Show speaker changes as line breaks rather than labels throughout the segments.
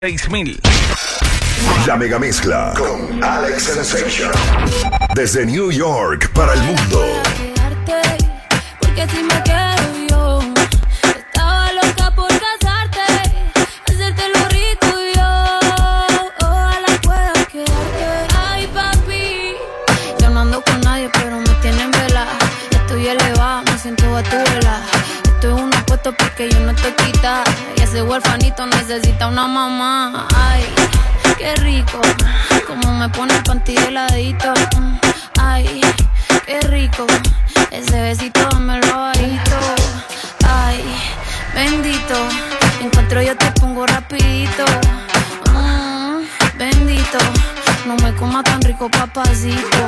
6000.
La mega mezcla con Alex Sensation. Desde New York para el mundo.
Porque si me quedo yo, estaba loca por casarte, hacerte lo rico yo, ojalá puedas quedarte. Ay papi, yo no ando con nadie pero me tienen vela. Estoy elevada, me siento a tu vela. Estoy en un puesto porque yo no estoy quita. Y ese huerfanito necesita una mamá. Ay, qué rico, como me pone el panty heladito. Ay, qué rico, ese besito dámelo bajito. Ay, bendito, encuentro yo te pongo rapidito. Bendito, no me coma tan rico papacito.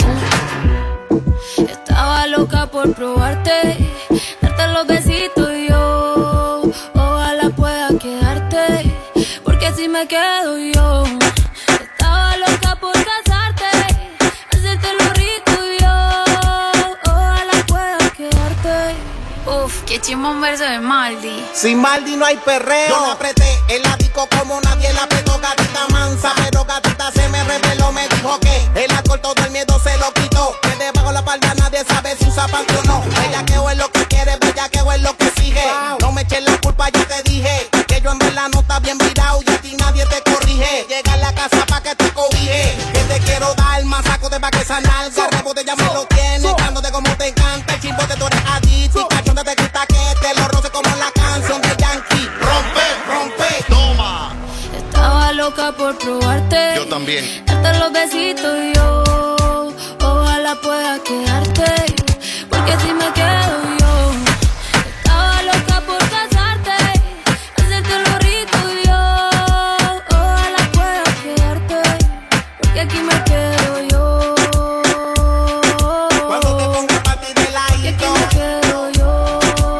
Estaba loca por probarte, darte los besitos y yo, ojalá pueda quedarte, porque si me quedo yo, estaba loca por casarte, hacerte lo rico y yo, ojalá pueda quedarte. Uf, qué chimba un verso de Maldi.
Sin Maldi no hay perreo. Yo la apreté el disco como nadie la apretó, gatita mansa, pero gatita se me reveló, me dijo que el alcohol todo el miedo se lo quitó, que debajo la palda nadie sabe si usa panty o no. Bellaqueo es lo que quiere, bellaqueo es lo que exige. No me eches la culpa, ya te dije que yo en verdad no está bien virado y a ti nadie te corrige. Llega a la casa pa' que te cobije, que te quiero dar más saco de pa' que esa nalga. Rebote ya me lo tienes, dándote como te encanta. El chimbote tú eres adicto y cachonda te gusta que te lo roce como la canción de Yankee. Rompe, rompe, toma.
Estaba loca por probarte.
Yo también.
Darte los besitos y yo, ojalá pueda quedarte, porque si me quedo yo, estaba loca por casarte, hacerte lo rico y yo, ojalá pueda quedarte, porque aquí me quedo yo.
Cuando te pongas pa' ti de ladito,
aquí me quedo yo.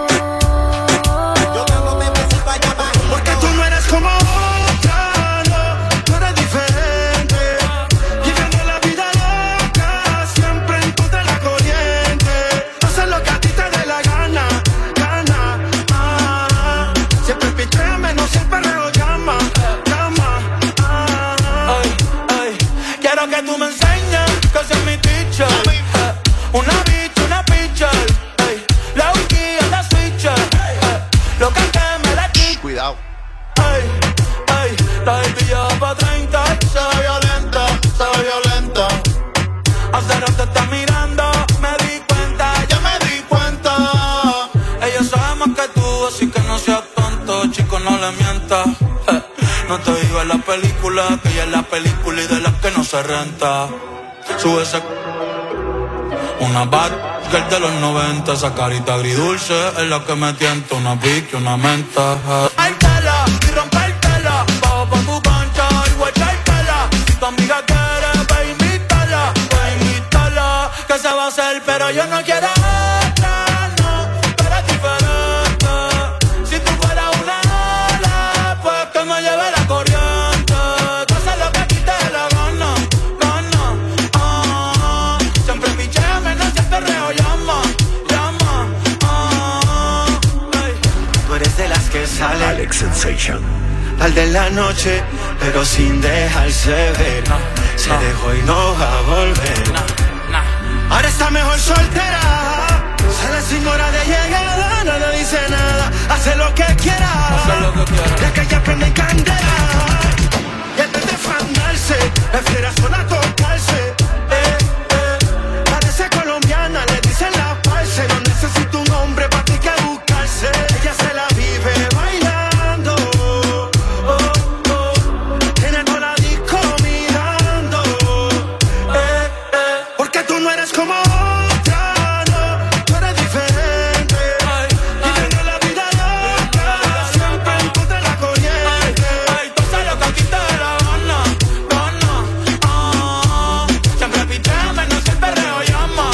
yo dándote besito allá abajo.
Porque tú no eres como otra, no, tú eres diferente. Viviendo la vida loca, siempre en contra de la corriente. Hacer lo que a ti te dé la gana, gana. Siempre picheame, no siempre lo llama, llama. Ay, ay, quiero que tú me enseñes que soy mi teacher. Una bitch, una pitcher. La wiki en la switcher. Lo que me la quita.
Cuidado.
Ay, ay, la baby ya va pa' 30. Se ve violenta. Hace rato te está mirando, me di cuenta, ya me di cuenta. Ella sabe más que tú, así que no seas tonto, chico, no le mientas. No te digo en la película, que ella es la película y de las que no se renta. Sube ese... Una bad girl de los 90, esa carita agridulce es la que me tienta. Una pique, una menta. Általa y rompértela, bajo pa' tu cancha y voy a echártela. Si tu amiga quiere, ve invítala, que se va a hacer, pero yo no quiero otra, no, tú eres diferente. Si tú fueras una ola, pues que me lleve la corriente, que haces lo que a ti te dé la gana, gana. Siempre picheame, no siempre reo, llama, ay. Tú eres de las que salen
Alex Sensation.
tarde en la noche, pero sin dejarse ver. Se dejó y no va a volver. Ahora está mejor soltera. Sale sin hora de llegada, no le dice nada. Hace lo que quiera. Ya que ella prende candela. Y antes de fandarse, prefiere sola tocarse. Parece colombiana, le dicen la parce. No necesito un hombre para ti que buscarse. Ella se la vive bailando. Tiene toda la disco mirando. Porque tú no eres como otra, no, tú eres diferente. Viviendo la vida loca, siempre en contra de la corriente. Tú sabes lo que a ti te dé la gana, gana. Siempre picheame, no siempre reo, llama,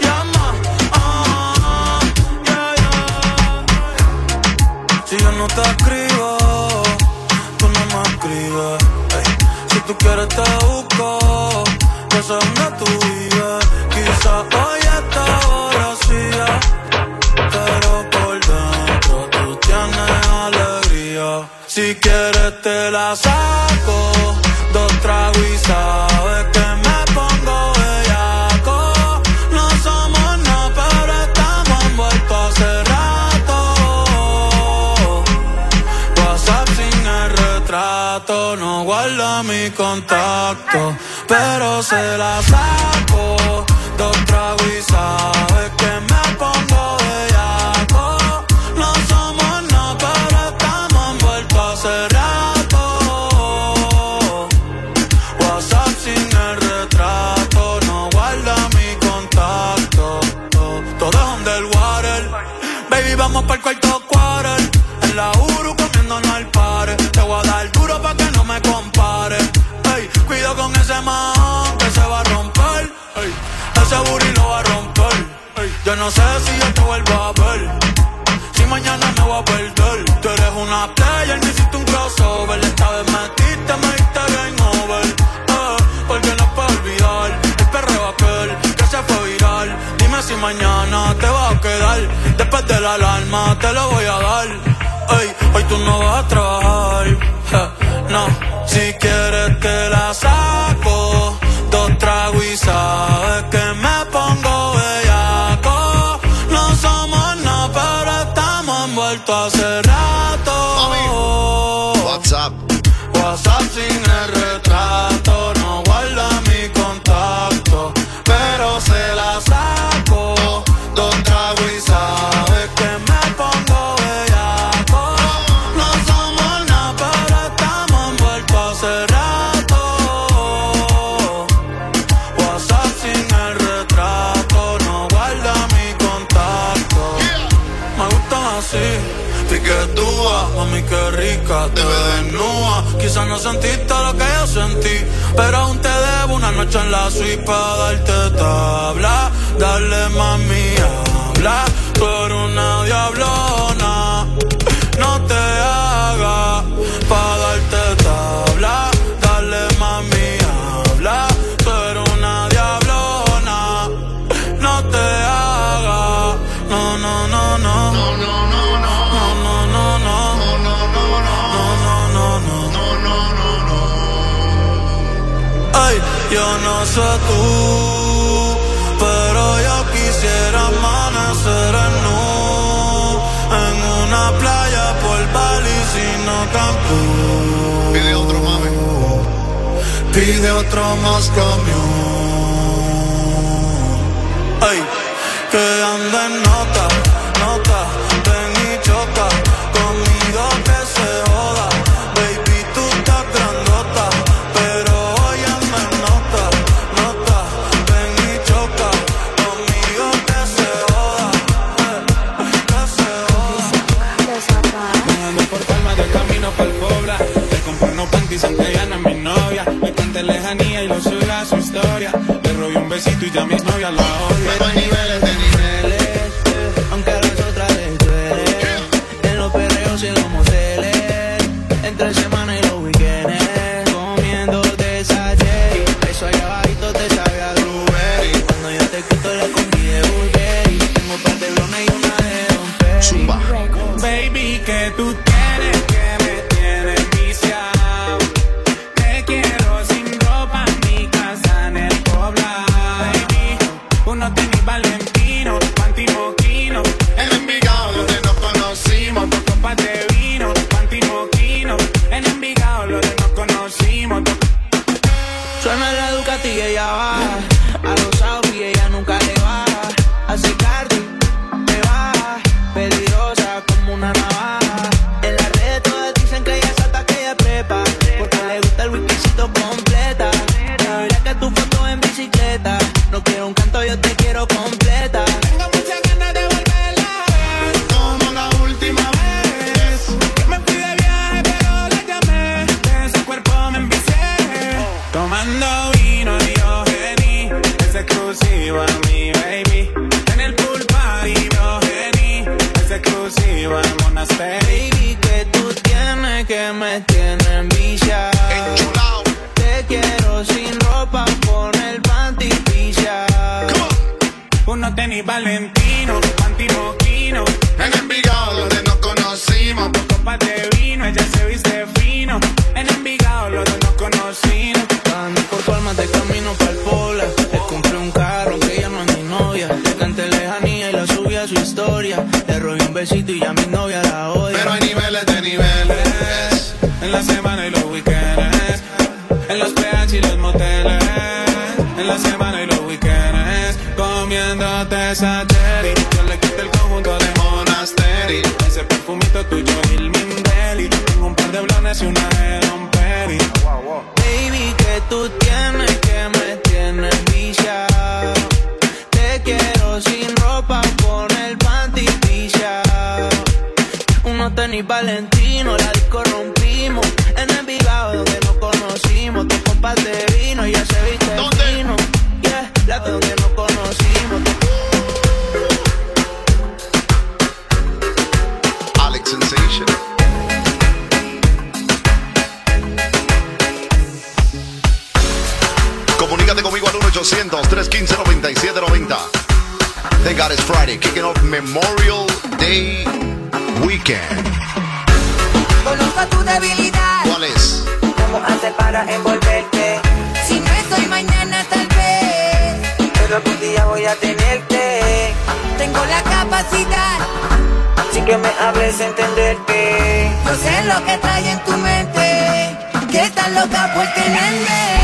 Si yo no te escribo, tú no me escribes. Si tú quieres te busco, yo sé dónde tú vives. Quizás hoy está vacía, pero por dentro tú tienes alegría. Si quieres te te la saco. 2 tragos y sabes que me pongo bellaco. No somos nada, pero estamos envueltos hace rato. WhatsApp sin el retrato, no guarda mi contacto, pero se la saco. 2 tragos y sabes que me pongo bellaco. No somos nada, pero estamos envueltos hace rato. WhatsApp sin el retrato, no guarda mi contacto. Todo es underwater. Baby, vamos pa'l cuarto quarter. En la Uru comiéndonos al par. Te voy a dar duro pa' que no me compare. Ey, cuido con ese man que se va a romper. Ey, ese booty lo va a romper. Ey, yo no sé si yo te vuelvo a ver. Si mañana me voy a perder. Tú eres una player, me hiciste un crossover. Esta vez me diste game over. Porque no puedo olvidar el perreo aquel que se fue viral. Dime si mañana te vas a quedar. Después de la alarma te lo voy a dar. Ey, hoy tú no vas a trabajar. No, si quieres te la saco. 2 tragos y sabes que me pongo bellaco. No somos nada, pero estamos envueltos hace rato.
WhatsApp.
WhatsApp sin el retrato, no guarda mi contacto, pero se la saco. 2 tragos y sabes que me pongo bellaco. No somos nada, pero estamos envueltos hace rato. WhatsApp sin el retrato, no guarda mi contacto. Me gustan así, piquetúa, mami qué rica, te ves desnuda. Quizás no sentiste lo que yo sentí, pero aún te debo una noche en la suite pa' darte tabla. Dale mami, habla, tú eres una diablona. No te hagas pa' darte tabla. Dale mami, habla, tú eres una diablona. No te hagas, no, no, no, no. No, no, no, no. No, no, no, no. No, no, no, no. Ay, yo no sé tú, pero yo quisiera amanecer en una playa por Bali, sino Cancún.
Pide otro, mami.
Pide otro más camión. Ay, que anda en nota, nota, ven y choca conmigo que se joda. Baby, tú estás grandota, pero hoy anda en nota, nota, ven y choca conmigo que se joda, que se joda.
Me ando por Palma de camino pa'l Cobra. Le compré unos panties aunque ella no es mi novia. Me canta lejanía y lo sube a su historia. Le robé un besito y ya mi novia la odia.
Pero hay niveles de niveles, aunque a las otras les duele. En los perreos y en los moteles, entre semana y los weekends, comiendo desayuno. Eso allá abajito te sabe a blueberry. Cuando yo te quito la combi de Burberry, tengo un par de blones y una de Don Perry.
Zumba.
Baby, que tú tienes que me tienes viciado. Te quiero sin ropa en mi casa en el poblado. Baby, uno tiene Valentino, panty moquino.
En Envigado donde nos conocimos,
Dos copas de vino, panty moquino. En Envigado donde nos conocimos.
suena la Ducati y ella baja. A los Audi y ella nunca le baja. Así Cardi te baja, peligrosa como una navaja. En las redes todas dicen que ella salta, que ella prepa, porque le gusta el whiskycito completa. Mira que tu foto en bicicleta. No quiero un canto, yo te quiero completa.
Tengo muchas ganas de volverla a ver, como la última vez. Que me fui de viaje pero la llamé. De ese cuerpo me envicié. Tomando vino Diogeni, es exclusiva mi baby. En el pool party Diogeni, es exclusiva en Monastery.
Baby, que tú tienes que me tienes enviciado.
Enchulao.
Te
esa cherry. Yo le quité el conjunto de Monastery. Ese perfumito tuyo, Ilmin Deli. Tengo un par de blones y una de Don Perry.
Baby, que tú tienes que me tienes viciado. Te quiero sin ropa con el panty pillado. Unos tenis Valentino, la disco rompimos. En el Vigado donde nos conocimos. Dos compas de vino y ya se viste fino. Yeah, la donde nos conocimos.
Alex Sensation. Comunícate conmigo al 1-800-315-9790. Thank God it's Friday, kicking off Memorial Day Weekend.
Conozco tu debilidad.
¿Cuál es?
¿Cómo hacer para envolverte? Si no estoy mañana tal vez, pero algún día voy a tenerte. Tengo la capacidad, sin que me hables, entenderte. Yo sé lo que trae en tu mente, que estás loca por tenerme.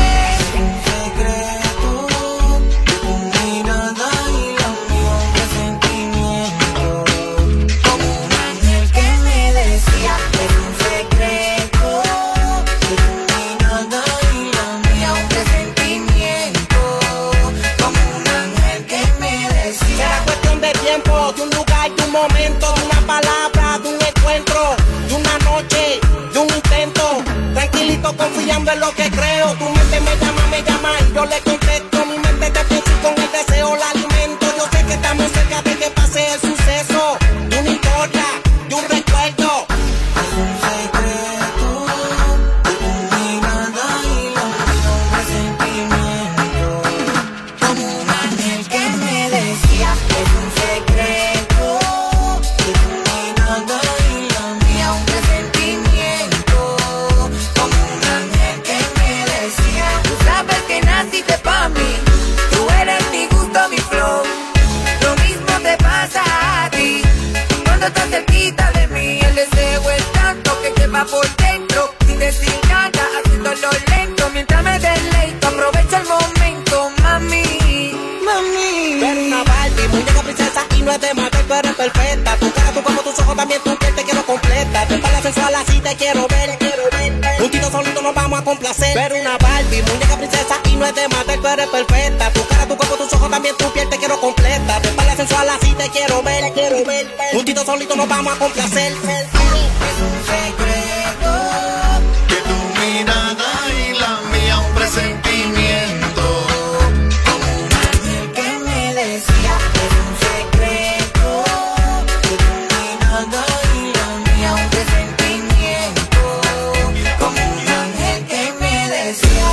De un lugar, de un momento, de una palabra, de un encuentro, de una noche, de un intento. Tranquilito, confiando en lo que creo. Tu mente me llama y yo le contesto. Mi mente te piensa y con el deseo la alimento. Yo sé que estamos cerca de que pase el suceso, de una historia, de un recuerdo. Es un secreto, de tu mirada y la mía, un presentimiento. Como un ángel que me decía, es un secreto, de tu mirada y la mía, un presentimiento. Como un ángel que me decía,
Tú sabes que naciste pa' mí, tú eres mi gusto, mi flow. Lo mismo te pasa a ti, cuando estás cerquita de mí. El deseo es tanto que lleva por dentro, sin decir nada, haciéndolo lento. Mientras me deleito, aprovecho el momento, mami, mami.
Pero una Barbie, muñeca princesa y no es de matar, tú eres perfecta. Tu cara, tu cuerpo, tus ojos, también tu piel te quiero completa. Tu espalda sensual así te quiero ver. Juntito solito nos vamos a complacer. Pero una Barbie, muñeca princesa y no es de matar, tú eres perfecta. Tu cara, tu cuerpo, tus ojos, también tu piel te quiero completa. Tu espalda sensual así te quiero ver. Juntito solito nos vamos a complacer. Es un secreto,
Que tu mirada y la mía, un presentimiento.
como un ángel que me decía, es un secreto, que tu mirada y la mía, un presentimiento. Como un ángel que me decía.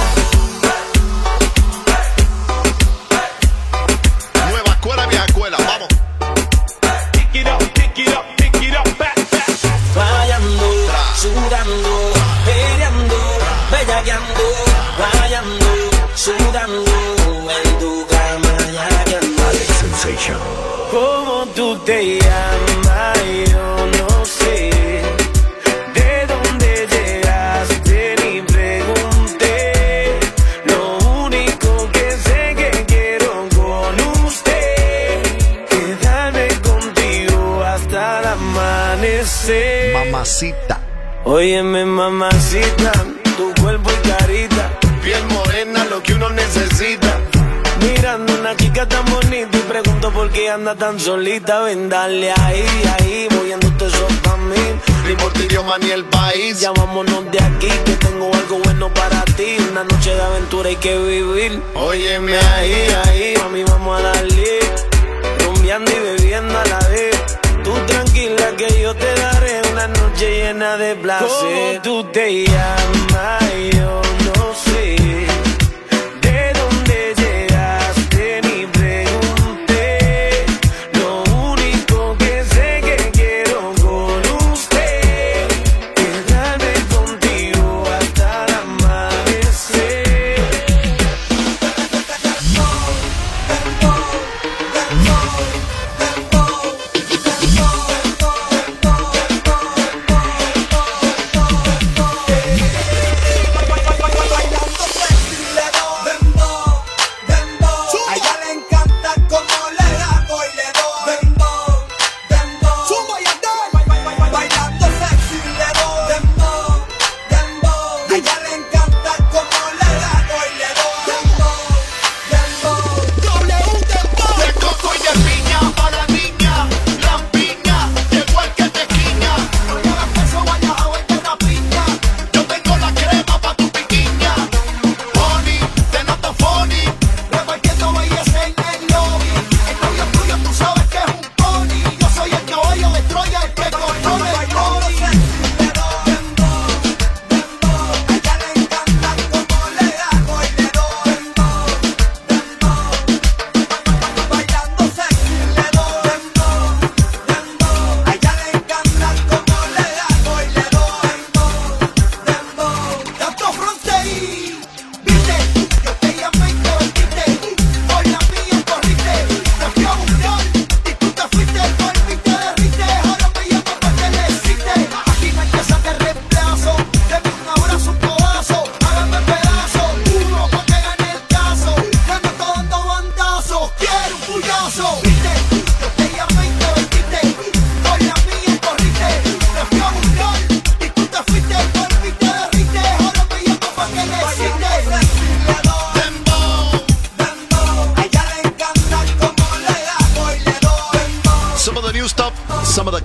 Nueva escuela, vieja escuela, vamos.
Pick it up, pick it up, pick it up, back, back.
Rayando, sudando, peleando, bellaqueando, rayando, sudando, en tu cama yaqueando.
Alex Sensation.
¿Cómo tú te llamas? Yo no sé. ¿De dónde llegaste? Ni pregunté. Lo único que sé que quiero con usted, quedarme contigo hasta el amanecer.
Mamacita,
Óyeme, mamacita, tu cuerpo y carita,
piel morena, lo que uno necesita.
mirando una chica tan bonita y pregunto por qué anda tan solita. Ven, dale ahí, ahí, moviéndote eso pa' mí.
Ni por tu idioma ni el país.
Ya vámonos de aquí, que tengo algo bueno para ti. Una noche de aventura hay que vivir.
Óyeme
Ahí, ahí, mami, vamos a darle. Rumbeando y bebiendo a la vez. Tú tranquila que yo te daré una noche llena de placer. ¿Cómo tú te llamas? Yo no sé. ¿De dónde llegaste? Ni pregunté. Lo único que sé que quiero con usted, quedarme contigo hasta el amanecer.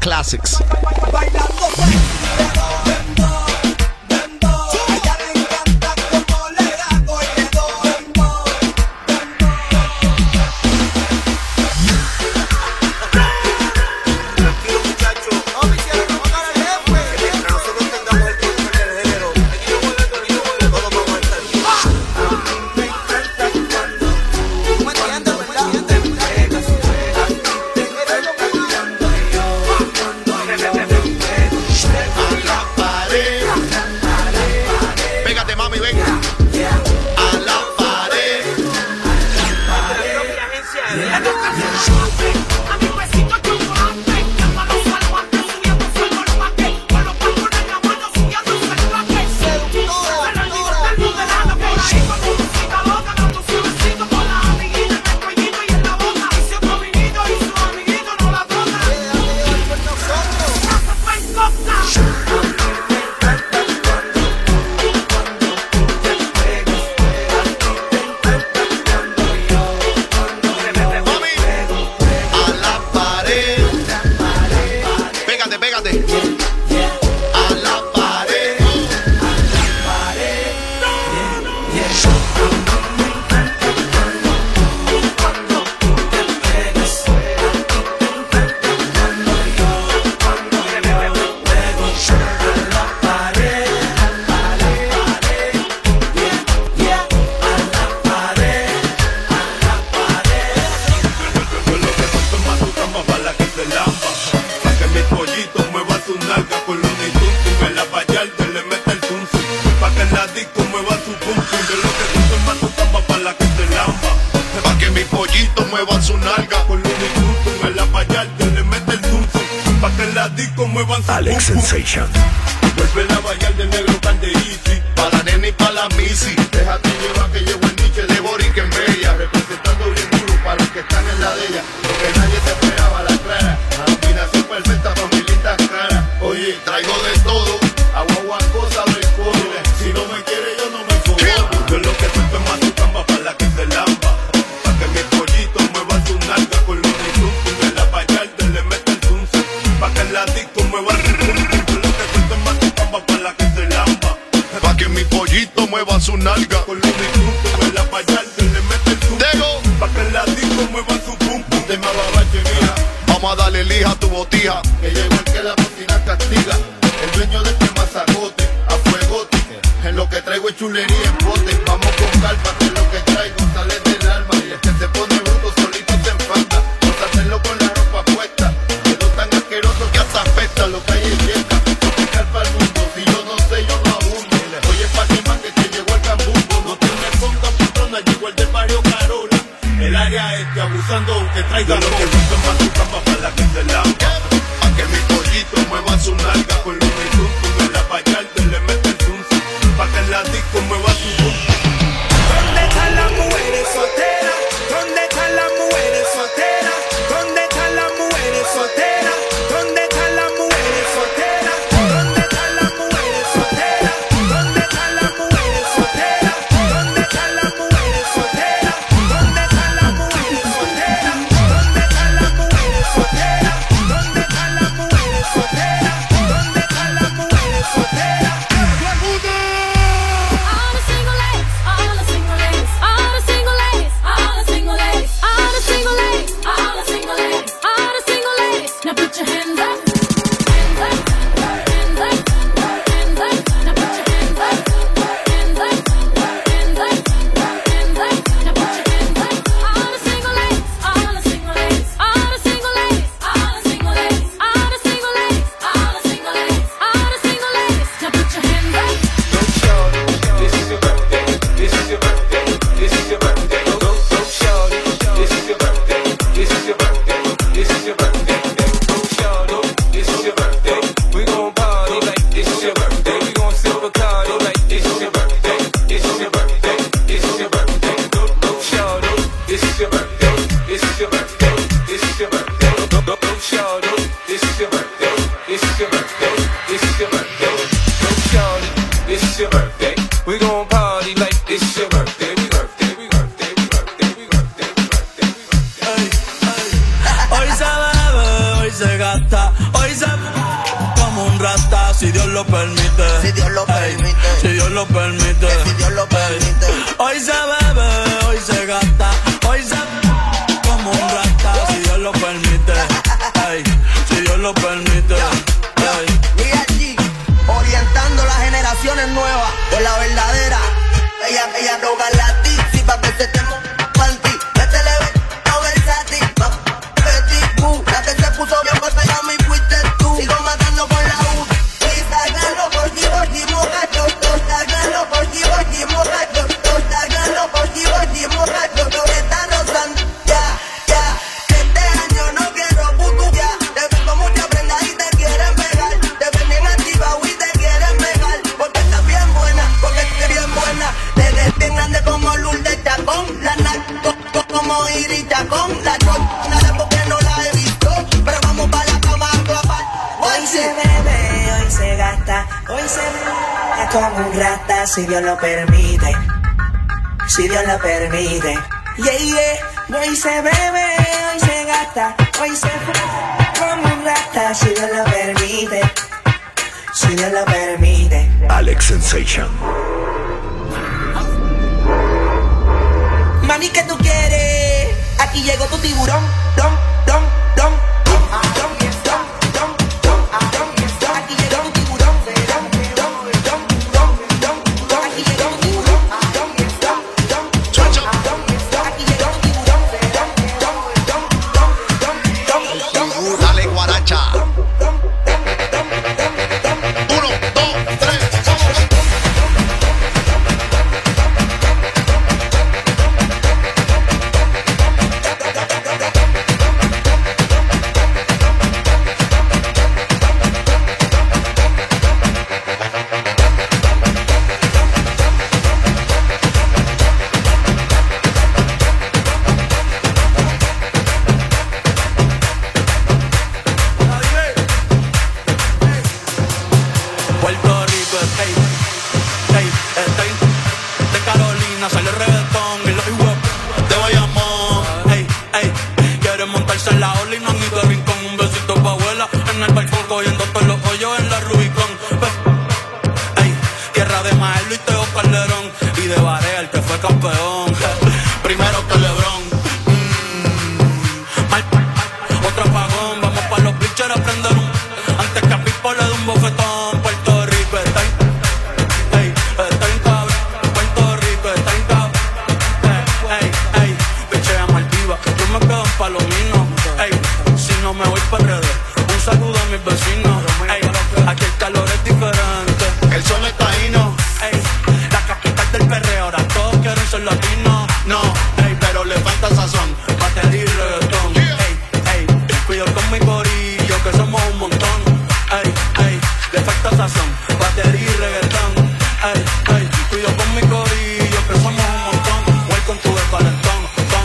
classics.
Alex Sensation.
Vuelve a bailar del negro Calderisi.
Pa' la nena y pa' la misi.
Déjate llevar que llevo el niche de Boric en Bella. Representando bien duro para los que están en la de ella. Porque nadie te esperaba la clara. Combinación perfecta para mi linda cara. Oye, traigo de todo. Agua, cosa del codo. Si no me quiere yo no me incomodo. Yo lo que suelto es más su camba para la que se lamba. Pa' que mi pollito mueva su nalga con los insultos. Que la payalde le mete el tunce. Pa' que la disco mueva su tunce. Yo lo que suelto es más su camba para la que se lamba.
Pa' que mi pollito mueva su nalga.
Con los insultos que la payalde le mete el tunce. Pa' que la disco mueva su pum pum. De mababache mía.
Vamos a darle lija a tu botija.
Que llegó el que la cocina castiga. El dueño de este mazacote, a fuegote. En lo que traigo es chulería en bote. Vamos con calma, que lo que traigo sale del alma. Y el que se pone bruto solito se enfanta. Vamos a hacerlo con la ropa puesta. Quedó tan asqueroso que hasta afecta lo que hay en fiesta. Picar para el mundo, si yo no sé, yo no abundo. Oye, Pac-Man que te llegó el cambumbo. No te me pongas patrona, llegó el del barrio Carola. El área este abusando que traiga lo que gusta más su cama para la que se lamba.
Pa' que mi pollito mueva su nalga.
Con los insultos que la payalde le mete el tunce. Pa' que la disco mueva su pum.
¿Dónde están las mujeres solteras? ¿Dónde están las mujeres solteras? ¿Dónde están las mujeres solteras? ¿Dónde están las mujeres solteras? ¿Dónde están las mujeres solteras? ¿Dónde están las mujeres solteras? ¿Dónde están las mujeres solteras? ¿Dónde están las mujeres solteras? ¿Dónde están las mujeres solteras? ¿Dónde están las mujeres solteras? ¿Dónde están las mujeres solteras?
All the single ladies, all the single ladies, all the single ladies, all the single ladies, all the single ladies, all the single ladies, all the single ladies. Now put your hands up, hands up, hands up, hands up. Now put your hands up, hands up, hands up, hands up. Now put your hands up. All the single ladies, all the single ladies, all the single ladies, all the single ladies, all the single ladies, all the single ladies, all the single ladies. Now put your hands up.
This is your birthday. This is your birthday. This is your birthday. Go shorty. This is your birthday. This is your birthday. This is your birthday. Go shorty. This is your birthday. We gon' party like this is your birthday. We gon' sip a party like this is your birthday. This is your birthday. This is your birthday. Go shorty. This is your birthday. This is your birthday. This is your birthday. Go shorty. This is your birthday. This is your birthday. This is your birthday. Go shorty. This is your birthday. We gon' party like this is your birthday. We birthday, we birthday, we birthday, we birthday, we birthday, we birthday.
Hoy se bebe, hoy se gasta, hoy se
lo permite.
Si Dios lo permite.
Hoy se bebe, hoy se gasta, hoy se como un rata, si Dios lo permite. Ay, si Dios lo permite. Ay.
Y allí, orientando las generaciones nuevas por la verdadera. Ella roga la tizi pa' que se te panty. Métele no versátil, Betty Boo. La que se puso bien por allá me fuiste tú. Sigo matando con la U. Y sagralo por ti, mojacho. Sagralo por ti, mojacho. Sagralo por ti, mojacho. Tú estás rozando, ya. 7 años no quiero putuquear. Te vengo mucha prenda y te quieren pegar. Te venden activado y te quieren pegar. Porque estás bien buena, porque estás bien buena. Te ves bien grande como Lourdes Chacón. La naco como Iris Chacón. La nada porque no la he visto. Pero vamos para la cama a clapar.
Hoy se bebe, hoy se gasta, hoy se bebe como un rata, si Dios lo permite. Si Dios lo permite. Yeah. Hoy se bebe, hoy se gasta, hoy se bebe como un rata, si Dios lo permite. Si Dios lo permite.
Alex Sensation.
Mami, ¿qué tú quieres? Aquí llegó tu tiburón, dom. Aquí llegó tu tiburón, Aquí llegó tu tiburón, Aquí llegó tu tiburón,
Dale guaracha. 1, 2, 3, vamos.
Puerto Rico, estoy de Carolina, sale el reggaetón y los hip-hop de Bayamón. Quieren montarse en la ola y no han ido a rincón. Un besito pa' abuela en el balcón, cogiendo todos los hoyos en la Rubicón. Tierra de Maelo y Teo Calderón y de Barea, el que fue campeón. Primero que LeBron. Otro apagón, vamos pa' los bleachers a prender un. Antes que a Pipo le dé un bofetón. Puerto Rico está en cabrón. Puerto Rico está en cabrón. Pichea Maldiva, yo me quedo en Palomino. Si no me voy pa' redes, un saludo a mis vecinos. Aquí el calor es diferente.
El sol está ahí, no.
La capital del perreo, ahora todos quieren ser latinos. No, pero le falta sazón, batería y reggaetón. Cuidado con mi corillo, que somos un montón. Le falta sazón, batería y reggaetón. Cuidado con mi corillo, que somos un montón. Welcome to the calentón.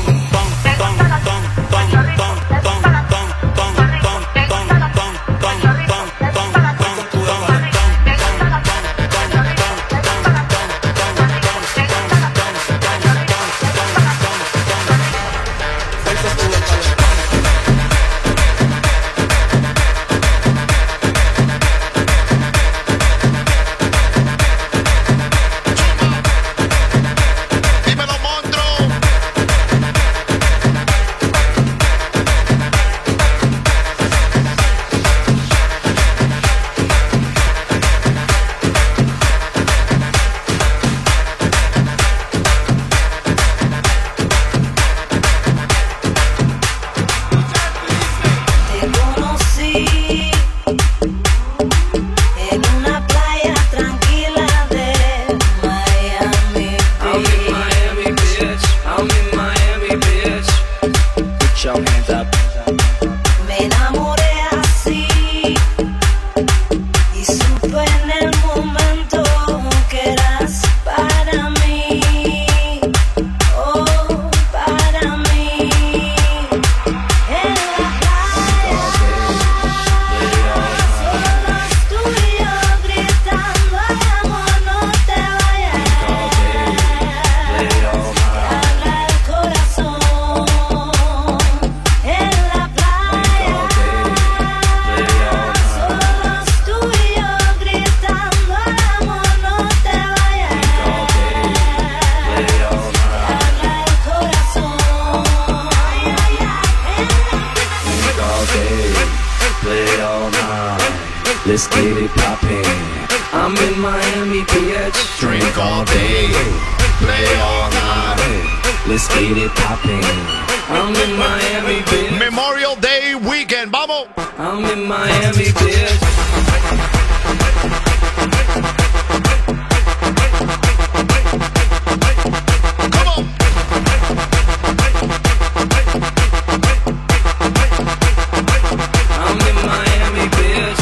Dímelo, monstruo.
Te conocí en una playa tranquila de Miami Beach.
Put your hands up.
Me enamoré así y supe en el momento que eras para mí, oh, para mí. En la playa, solos tú y yo gritando, ay amor, no te vayas. Habla el corazón. En
Let's get it poppin'. I'm in Miami, bitch. Drink all day, play all night. Let's get it poppin'. I'm in Miami, bitch.
Memorial Day weekend, vamos.
I'm in Miami, bitch.
Come on.
I'm in Miami, bitch.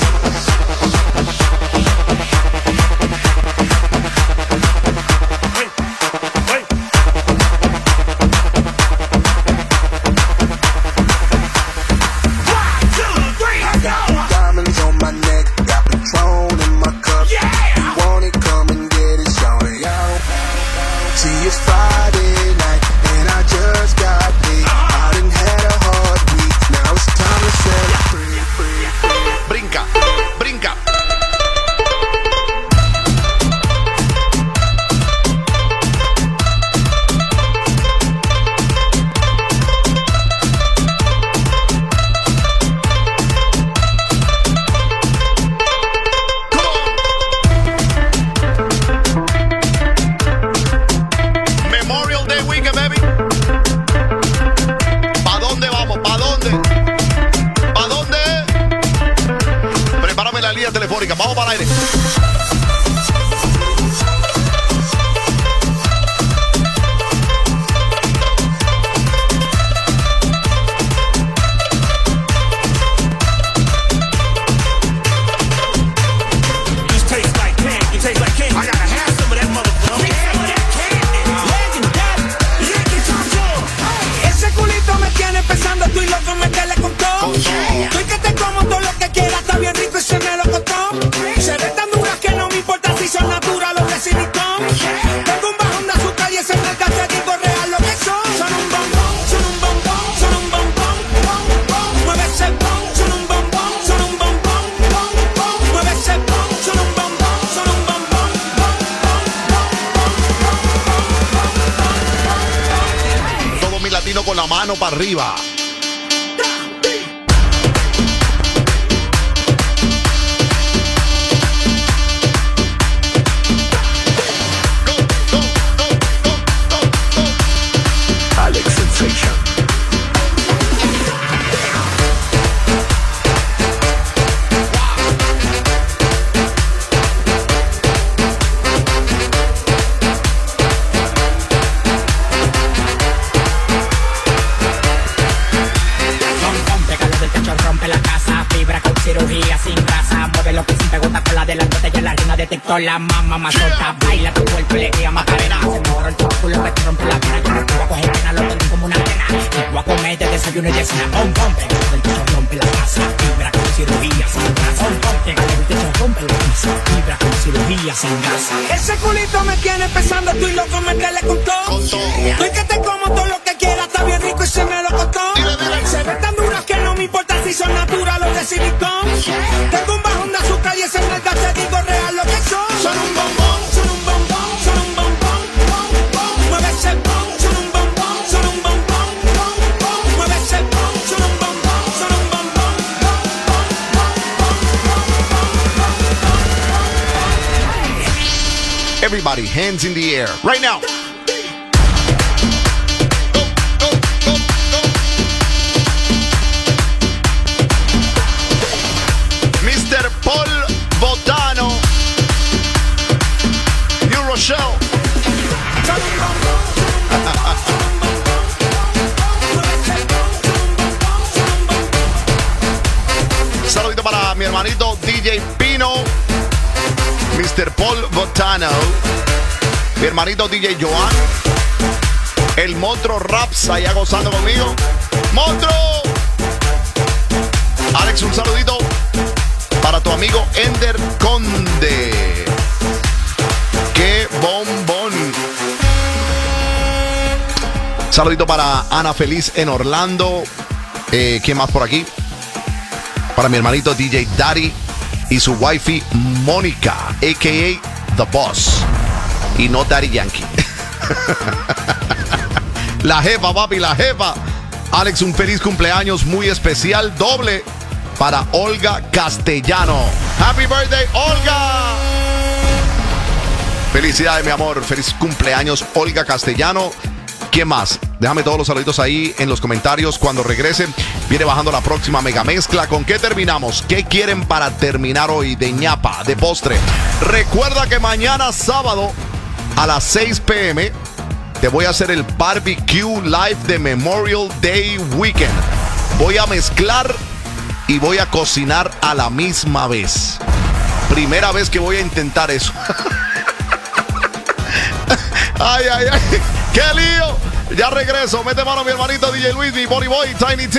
Diamonds on my neck, got Patron in my cup. You want it, come and get it, shawty. See, it's Friday night, and I just got paid. I done had a hard week, now it's time to celebrate.
Brinca, brinca. Memorial Day weekend, baby. ¿Pa dónde vamos? ¿Pa dónde? ¿Pa dónde? Prepárame la línea telefónica. Vamos para el aire.
You taste like candy, you taste like candy. I gotta have some of that motherfucker. Some of that candy. Legendary. Yankee Joe.
Ese culito me tiene pensando, estoy loco, métele con todo. Estoy que te como todo lo que quieras, está bien rico y se me lo costó. Se ven tan duras que no me importa si son naturales o de silicón. Tengo un bajón de azúcar y ese es el cachetico real lo que son. Son un bombón, son un bombón, son un bombón, bom, bom. Mueve ese bom, son un bombón, son un bombón, bom, bom. Mueve ese bom, son un bombón, son un bombón, bom, bom.
Todos mis latinos con la mano para arriba.
Alex Sensation.
Pégalo del techo, rompe la casa. Fibra con cirugía sin grasa. Mueve lo que sin pregunta con la de la botella. La reina de TikTok, la mamá mazota. Baila tu cuerpo y le guía Macarena. Se mejora el culo que te rompe la pena. Yo no te voy a coger pena, lo tengo como una pena. Te voy a comer de desayuno y de cena. Pom, pom, pégalo del techo, rompe la casa. Fibra con cirugía sin grasa. Pom, pom, pégalo del techo, rompe la casa. Fibra con cirugía sin grasa.
Ese culito me tiene pensando, estoy loco, métele con todo. Estoy que te como todo lo que quieras, está bien rico y se me lo costó. Se ven tan duras que no me importa si son naturales o de silicón. Tengo un bajón de azúcar y ese es el cachetico real lo que son. Son un bombón, son un bombón, son un bombón, bom, bom. Mueve ese bom, son un bombón, son un bombón, bom, bom. Mueve ese bom, son un bombón, son un bombón, bom, bom, bom.
Everybody, hands in the air. Right now. Mr. Paul Botano. New Rochelle. Saludito para mi hermanito DJ Pino. Mr. Paul Botano. Mi hermanito DJ Joan. El Monstruo Raps allá gozando conmigo. ¡Monstruo! Alex, un saludito para tu amigo Ender Conde. ¡Qué bombón! Saludito para Ana Feliz en Orlando. ¿Quién más por aquí? Para mi hermanito DJ Daddy y su wifey Mónica, a.k.a. The Boss. Y no Daddy Yankee. La jefa, papi, la jefa. Alex, un feliz cumpleaños muy especial, doble. para Olga Castellano. Happy birthday, Olga. Felicidades, mi amor. Feliz cumpleaños, Olga Castellano. ¿Quién más? Déjame todos los saluditos ahí en los comentarios. Cuando regrese, viene bajando la próxima mega mezcla. ¿Con qué terminamos? ¿Qué quieren para terminar hoy de ñapa, de postre? Recuerda que mañana sábado a las 6 p.m. te voy a hacer el barbecue live de Memorial Day Weekend. Voy a mezclar y voy a cocinar a la misma vez. Primera vez que voy a intentar eso. Ay, ay, ay. ¡Qué lío! Ya regreso. Mete mano mi hermanito DJ Luis, mi Body Boy, Tiny T.